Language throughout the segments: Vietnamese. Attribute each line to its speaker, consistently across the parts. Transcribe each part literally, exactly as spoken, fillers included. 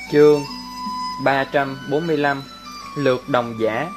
Speaker 1: Chương ba trăm bốn mươi lăm. Lược đồng giả.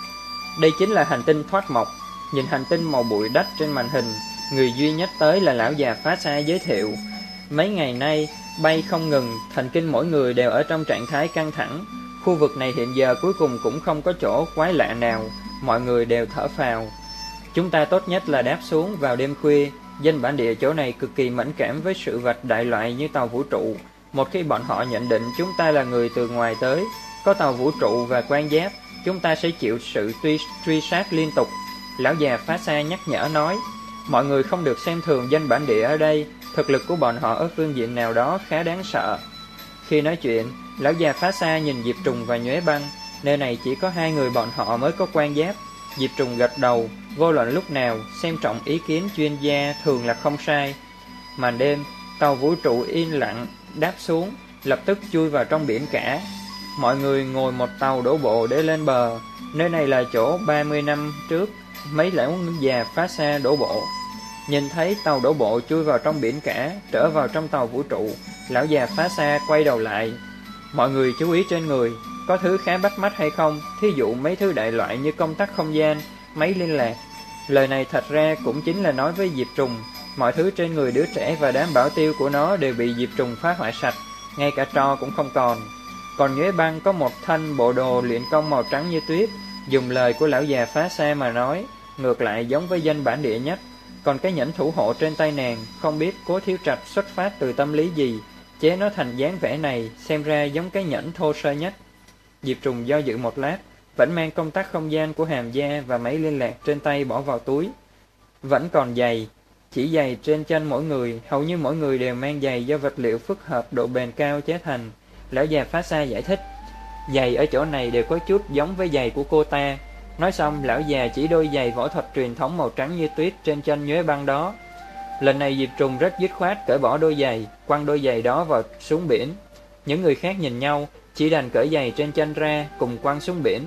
Speaker 1: Đây chính là hành tinh thoát mộc. Nhìn hành tinh màu bụi đất trên màn hình, người duy nhất tới là lão già phá xa giới thiệu. Mấy ngày nay, bay không ngừng, thần kinh mỗi người đều ở trong trạng thái căng thẳng. Khu vực này hiện giờ cuối cùng cũng không có chỗ quái lạ nào, mọi người đều thở phào. Chúng ta tốt nhất là đáp xuống vào đêm khuya. Dân bản địa chỗ này cực kỳ mẫn cảm với sự vật đại loại như tàu vũ trụ. Một khi bọn họ nhận định chúng ta là người từ ngoài tới, có tàu vũ trụ và quan giáp, chúng ta sẽ chịu sự truy, truy sát liên tục. Lão già phá xa nhắc nhở nói, mọi người không được xem thường dân bản địa ở đây, thực lực của bọn họ ở phương diện nào đó khá đáng sợ. Khi nói chuyện, lão già phá xa nhìn Diệp Trùng và Nhuế Băng, nơi này chỉ có hai người bọn họ mới có quan giáp. Diệp Trùng gật đầu, vô luận lúc nào, xem trọng ý kiến chuyên gia thường là không sai. Màn đêm, tàu vũ trụ yên lặng đáp xuống, lập tức chui vào trong biển cả. Mọi người ngồi một tàu đổ bộ để lên bờ. Nơi này là chỗ ba mươi năm trước mấy lão già phá xa đổ bộ. Nhìn thấy tàu đổ bộ chui vào trong biển cả, trở vào trong tàu vũ trụ, lão già phá xa quay đầu lại. Mọi người chú ý trên người, có thứ khá bắt mắt hay không? Thí dụ mấy thứ đại loại như công tắc không gian, máy liên lạc. Lời này thật ra cũng chính là nói với Diệp Trùng. Mọi thứ trên người đứa trẻ và đám bảo tiêu của nó đều bị Diệp Trùng phá hoại sạch, ngay cả tro cũng không còn. Còn Nhuế Băng có một thanh bộ đồ luyện công màu trắng như tuyết. Dùng lời của lão già phá xa mà nói, ngược lại giống với dân bản địa nhất. Còn cái nhẫn thủ hộ trên tay nàng, không biết Cố Thiếu Trạch xuất phát từ tâm lý gì, chế nó thành dáng vẻ này, xem ra giống cái nhẫn thô sơ nhất. Diệp Trùng do dự một lát, vẫn mang công tắc không gian của Hàm Gia và máy liên lạc trên tay bỏ vào túi. Vẫn còn giày, chỉ giày trên chân mỗi người, hầu như mỗi người đều mang giày do vật liệu phức hợp độ bền cao chế thành. Lão già phá xa giải thích, giày ở chỗ này đều có chút giống với giày của cô ta. Nói xong, lão già chỉ đôi giày võ thuật truyền thống màu trắng như tuyết trên chân Nhuế Băng đó. Lần này Diệp Trùng rất dứt khoát cởi bỏ đôi giày, quăng đôi giày đó vào xuống biển. Những người khác nhìn nhau, chỉ đành cởi giày trên chân ra cùng quăng xuống biển.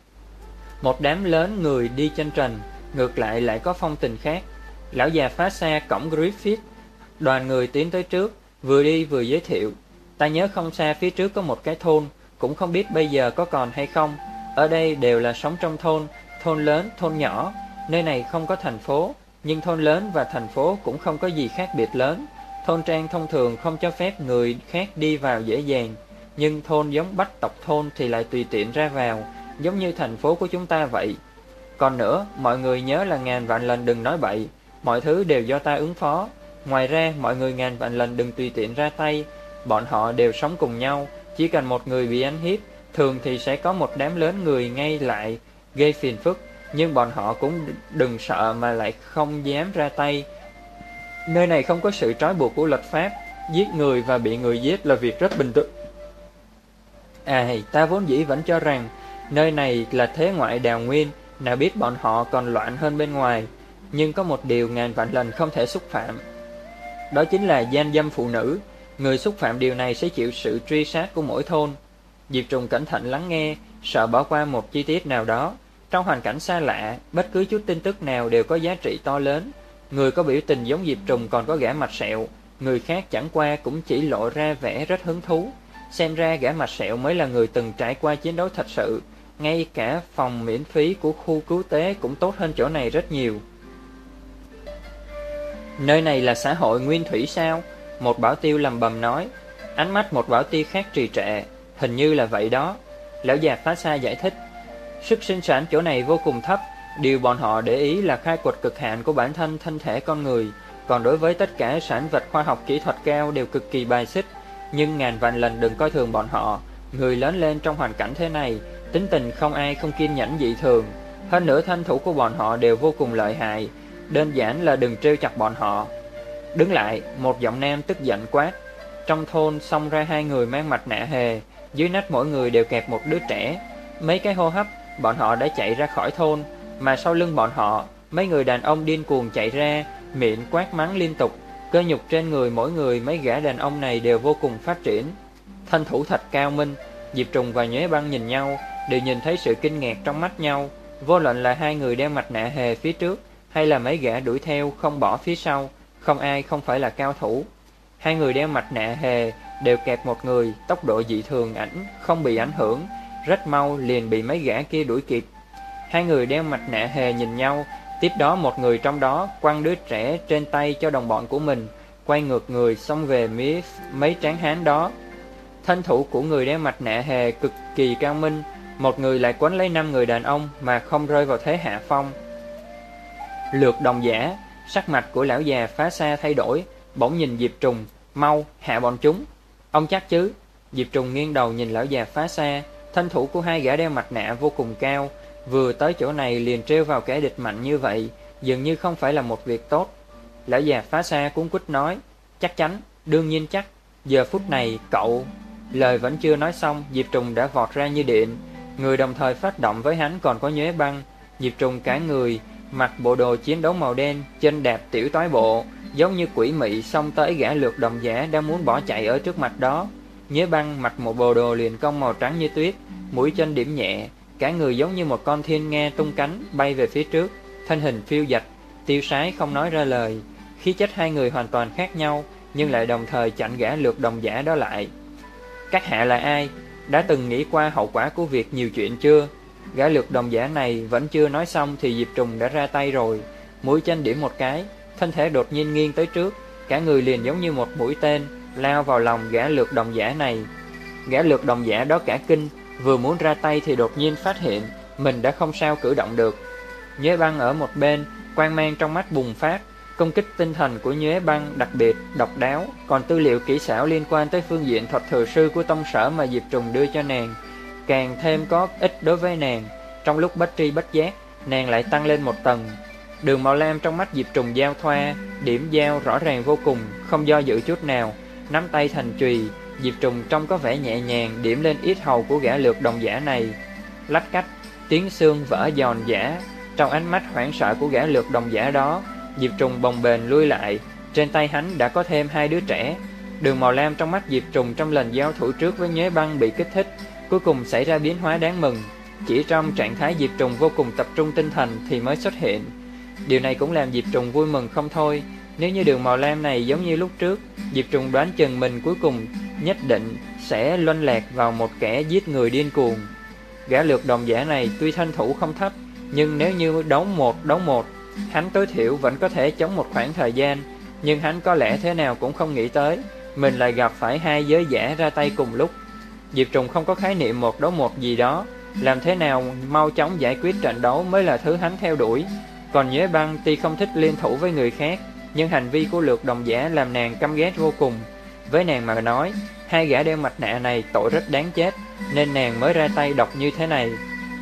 Speaker 1: Một đám lớn người đi chân trần, ngược lại lại có phong tình khác. Lão già phá xa cổng Griffith, đoàn người tiến tới trước, vừa đi vừa giới thiệu. Ta nhớ không xa phía trước có một cái thôn, cũng không biết bây giờ có còn hay không. Ở đây đều là sống trong thôn, thôn lớn, thôn nhỏ. Nơi này không có thành phố, nhưng thôn lớn và thành phố cũng không có gì khác biệt lớn. Thôn trang thông thường không cho phép người khác đi vào dễ dàng, nhưng thôn giống bách tộc thôn thì lại tùy tiện ra vào, giống như thành phố của chúng ta vậy. Còn nữa, mọi người nhớ là ngàn vạn lần đừng nói bậy, mọi thứ đều do ta ứng phó. Ngoài ra, mọi người ngàn vạn lần đừng tùy tiện ra tay, bọn họ đều sống cùng nhau, chỉ cần một người bị ăn hiếp, thường thì sẽ có một đám lớn người ngay lại gây phiền phức, nhưng bọn họ cũng đừng sợ mà lại không dám ra tay. Nơi này không có sự trói buộc của luật pháp, giết người và bị người giết là việc rất bình thường. À, ta vốn dĩ vẫn cho rằng nơi này là thế ngoại đào nguyên, nào biết bọn họ còn loạn hơn bên ngoài. Nhưng có một điều ngàn vạn lần không thể xúc phạm, đó chính là gian dâm phụ nữ. Người xúc phạm điều này sẽ chịu sự truy sát của mỗi thôn. Diệp Trùng cẩn thận lắng nghe, sợ bỏ qua một chi tiết nào đó. Trong hoàn cảnh xa lạ, bất cứ chút tin tức nào đều có giá trị to lớn. Người có biểu tình giống Diệp Trùng còn có gã mặt sẹo, người khác chẳng qua cũng chỉ lộ ra vẻ rất hứng thú. Xem ra gã mặt sẹo mới là người từng trải qua chiến đấu thật sự. Ngay cả phòng miễn phí của khu cứu tế cũng tốt hơn chỗ này rất nhiều. Nơi này là xã hội nguyên thủy sao? Một bảo tiêu lầm bầm nói. Ánh mắt một bảo tiêu khác trì trệ. Hình như là vậy đó. Lão già phá xa giải thích. Sức sinh sản chỗ này vô cùng thấp. Điều bọn họ để ý là khai quật cực hạn của bản thân thân thể con người. Còn đối với tất cả sản vật khoa học kỹ thuật cao đều cực kỳ bài xích. Nhưng ngàn vạn lần đừng coi thường bọn họ. Người lớn lên trong hoàn cảnh thế này, tính tình không ai không kiên nhẫn dị thường. Hơn nữa thân thủ của bọn họ đều vô cùng lợi hại. Đơn giản là đừng trêu chọc bọn họ. Đứng lại, một giọng nam tức giận quát. Trong thôn xông ra hai người mang mặt nạ hề, dưới nách mỗi người đều kẹp một đứa trẻ. Mấy cái hô hấp, bọn họ đã chạy ra khỏi thôn, mà sau lưng bọn họ, mấy người đàn ông điên cuồng chạy ra, miệng quát mắng liên tục. Cơ nhục trên người mỗi người mấy gã đàn ông này đều vô cùng phát triển. Thân thủ thật cao minh. Diệp Trùng và Nhuế Băng nhìn nhau, đều nhìn thấy sự kinh ngạc trong mắt nhau. Vô luận là hai người đeo mặt nạ hề phía trước, hay là mấy gã đuổi theo không bỏ phía sau, không ai không phải là cao thủ. Hai người đeo mặt nạ hề đều kẹp một người, tốc độ dị thường ảnh không bị ảnh hưởng, rất mau liền bị mấy gã kia đuổi kịp. Hai người đeo mặt nạ hề nhìn nhau, tiếp đó một người trong đó quăng đứa trẻ trên tay cho đồng bọn của mình, quay ngược người xông về phía mấy tráng hán đó. Thân thủ của người đeo mặt nạ hề cực kỳ cao minh, một người lại quấn lấy năm người đàn ông mà không rơi vào thế hạ phong. Lược Đồng Giả, sắc mặt của lão già Phá Xa thay đổi, bỗng nhìn Diệp Trùng, mau hạ bọn chúng. Ông chắc chứ? Diệp Trùng nghiêng đầu nhìn lão già Phá Xa, thân thủ của hai gã đeo mặt nạ vô cùng cao, vừa tới chỗ này liền trêu vào kẻ địch mạnh như vậy, dường như không phải là một việc tốt. Lão già Phá Xa cuống quýt nói, chắc chắn, đương nhiên chắc. Giờ phút này cậu... Lời vẫn chưa nói xong, Diệp Trùng đã vọt ra như điện. Người đồng thời phát động với hắn còn có Nhuế Băng. Diệp Trùng cả người mặc bộ đồ chiến đấu màu đen, chân đạp tiểu toái bộ, giống như quỷ mị xông tới gã Lược Đồng Giả đang muốn bỏ chạy ở trước mặt đó. Nhuế Băng mặc một bộ đồ liền công màu trắng như tuyết, mũi chân điểm nhẹ, cả người giống như một con thiên nga tung cánh bay về phía trước, thân hình phiêu dật, tiêu sái không nói ra lời. Khí chất hai người hoàn toàn khác nhau, nhưng lại đồng thời chặn gã Lược Đồng Giả đó lại. Các hạ là ai? Đã từng nghĩ qua hậu quả của việc nhiều chuyện chưa? Gã Lược Đồng Giả này vẫn chưa nói xong thì Diệp Trùng đã ra tay rồi. Mũi chân điểm một cái, thân thể đột nhiên nghiêng tới trước, cả người liền giống như một mũi tên lao vào lòng gã Lược Đồng Giả này. Gã Lược Đồng Giả đó cả kinh, vừa muốn ra tay thì đột nhiên phát hiện mình đã không sao cử động được. Nhuế Băng ở một bên, quang mang trong mắt bùng phát. Công kích tinh thần của Nhuế Băng đặc biệt, độc đáo, còn tư liệu kỹ xảo liên quan tới phương diện thuật thừa sư của tông sở mà Diệp Trùng đưa cho nàng càng thêm có ích đối với nàng. Trong lúc bất tri bất giác, nàng lại tăng lên một tầng. Đường màu lam trong mắt Diệp Trùng giao thoa, điểm giao rõ ràng vô cùng, không do dự chút nào, nắm tay thành chùy. Diệp Trùng trông có vẻ nhẹ nhàng điểm lên yết hầu của gã Lược Đồng Giả này. Lách cách, tiếng xương vỡ giòn giã. Trong ánh mắt hoảng sợ của gã Lược Đồng Giả đó, Diệp Trùng bồng bềnh lui lại. Trên tay hắn đã có thêm hai đứa trẻ. Đường màu lam trong mắt Diệp Trùng trong lần giao thủ trước với Nhuế Băng bị kích thích, cuối cùng xảy ra biến hóa đáng mừng. Chỉ trong trạng thái Diệp Trùng vô cùng tập trung tinh thần thì mới xuất hiện. Điều này cũng làm Diệp Trùng vui mừng không thôi. Nếu như đường màu lam này giống như lúc trước, Diệp Trùng đoán chừng mình cuối cùng nhất định sẽ luân lạc vào một kẻ giết người điên cuồng. Gã Lược Đồng Giả này tuy thân thủ không thấp, nhưng nếu như đấu một đấu một, hắn tối thiểu vẫn có thể chống một khoảng thời gian. Nhưng hắn có lẽ thế nào cũng không nghĩ tới mình lại gặp phải hai giới giả ra tay cùng lúc. Diệp Trùng không có khái niệm một đấu một gì đó, làm thế nào mau chóng giải quyết trận đấu mới là thứ hắn theo đuổi. Còn Nhuế Băng tuy không thích liên thủ với người khác, nhưng hành vi của Lược Đồng Giả làm nàng căm ghét vô cùng. Với nàng mà nói, hai gã đeo mặt nạ này tội rất đáng chết, nên nàng mới ra tay độc như thế này.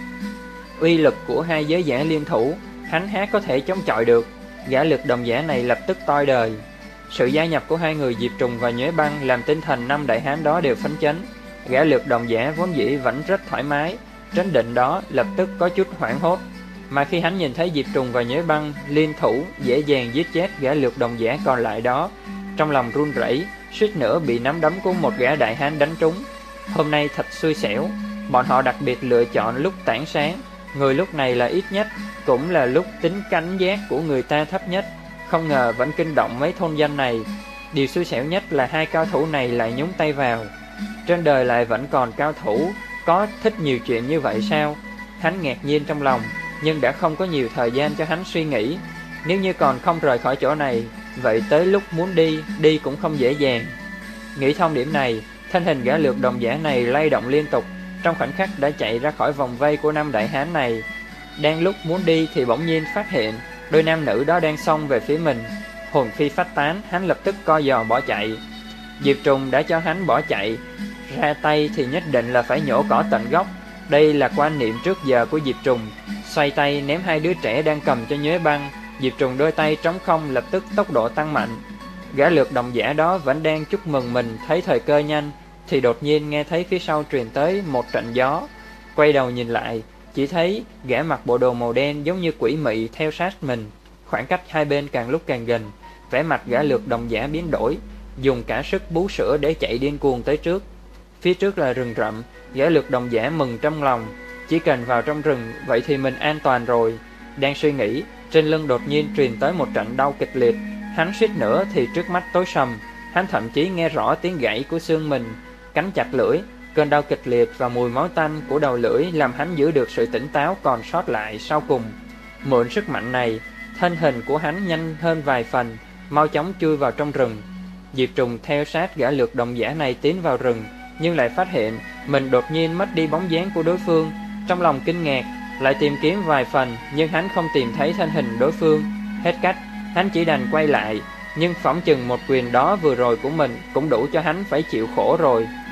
Speaker 1: Uy lực của hai giới giả liên thủ, hắn há có thể chống chọi được. Gã Lược Đồng Giả này lập tức toi đời. Sự gia nhập của hai người Diệp Trùng và Nhuế Băng làm tinh thần năm đại hán đó đều phấn chấn. Gã Lược Đồng Giả vốn dĩ vẫn rất thoải mái, trấn định đó lập tức có chút hoảng hốt. Mà khi hắn nhìn thấy Diệp Trùng và Nhuế Băng liên thủ dễ dàng giết chết gã Lược Đồng Giả còn lại đó, trong lòng run rẩy, suýt nữa bị nắm đấm của một gã đại hán đánh trúng. Hôm nay thật xui xẻo, bọn họ đặc biệt lựa chọn lúc tảng sáng. Người lúc này là ít nhất, cũng là lúc tính cảnh giác của người ta thấp nhất. Không ngờ vẫn kinh động mấy thôn dân này. Điều xui xẻo nhất là hai cao thủ này lại nhúng tay vào. Trên đời lại vẫn còn cao thủ có thích nhiều chuyện như vậy sao? Hắn ngạc nhiên trong lòng, nhưng đã không có nhiều thời gian cho hắn suy nghĩ. Nếu như còn không rời khỏi chỗ này, vậy tới lúc muốn đi, đi cũng không dễ dàng. Nghĩ thông điểm này, thân hình gã Lược Đồng Giả này lay động liên tục, trong khoảnh khắc đã chạy ra khỏi vòng vây của năm đại hán này. Đang lúc muốn đi thì bỗng nhiên phát hiện đôi nam nữ đó đang xông về phía mình. Hồn phi phách tán, hắn lập tức co giò bỏ chạy. Diệp Trùng đã cho hắn bỏ chạy, ra tay thì nhất định là phải nhổ cỏ tận gốc. Đây là quan niệm trước giờ của Diệp Trùng. Xoay tay ném hai đứa trẻ đang cầm cho Nhuế Băng. Diệp Trùng đôi tay trống không, lập tức tốc độ tăng mạnh. Gã Lược Đồng Giả đó vẫn đang chúc mừng mình thấy thời cơ nhanh, thì đột nhiên nghe thấy phía sau truyền tới một trận gió. Quay đầu nhìn lại, chỉ thấy gã mặc bộ đồ màu đen giống như quỷ mị theo sát mình. Khoảng cách hai bên càng lúc càng gần, vẻ mặt gã Lược Đồng Giả biến đổi, dùng cả sức bú sữa để chạy điên cuồng tới trước. Phía trước là rừng rậm, gã Lược Đồng Giả mừng trong lòng, chỉ cần vào trong rừng vậy thì mình an toàn rồi. Đang suy nghĩ, trên lưng đột nhiên truyền tới một trận đau kịch liệt. Hắn suýt nữa thì trước mắt tối sầm, Hắn thậm chí nghe rõ tiếng gãy của xương mình, cắn chặt lưỡi. Cơn đau kịch liệt và mùi máu tanh của đầu lưỡi làm hắn giữ được sự tỉnh táo còn sót lại sau cùng. Mượn sức mạnh này, thân hình của hắn nhanh hơn vài phần, mau chóng chui vào trong rừng. Diệp Trùng theo sát gã lược đồng giả này tiến vào rừng, nhưng lại phát hiện mình đột nhiên mất đi bóng dáng của đối phương. Trong lòng kinh ngạc, lại tìm kiếm vài phần, nhưng hắn không tìm thấy thân hình đối phương. Hết cách, hắn chỉ đành quay lại, nhưng phỏng chừng một quyền đó vừa rồi của mình cũng đủ cho hắn phải chịu khổ rồi.